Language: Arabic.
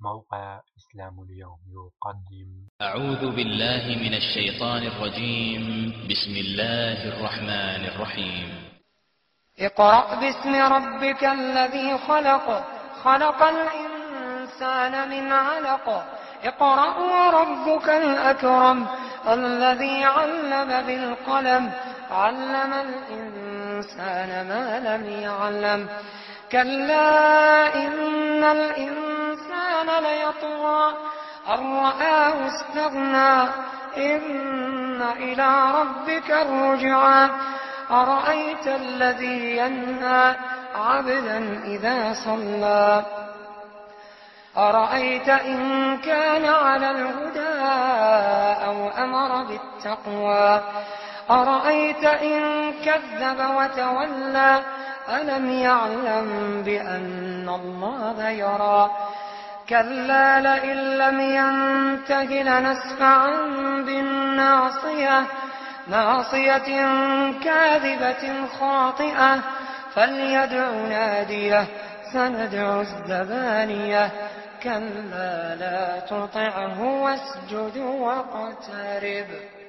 موقع إسلام اليوم يقدم. أعوذ بالله من الشيطان الرجيم. بسم الله الرحمن الرحيم. اقرأ باسم ربك الذي خلق، خلق الإنسان من علق. اقرأ وربك الأكرم الذي علم بالقلم، علم الإنسان ما لم يعلم. كلا إن الإنسان ليطغى أن رآه استغنى، إن إلى ربك الرجعى. أرأيت الذي ينهى عبدا إذا صلى، أرأيت إن كان على الهدى أو أمر بالتقوى، أرأيت إن كذب وتولى. ألم يعلم بأن الله يرى. كلا لئن لم ينته لنسفعا بالناصية، ناصية كاذبة خاطئة. فليدع ناديه سندع الزبانية. كلا لا تطعه واسجد واقترب.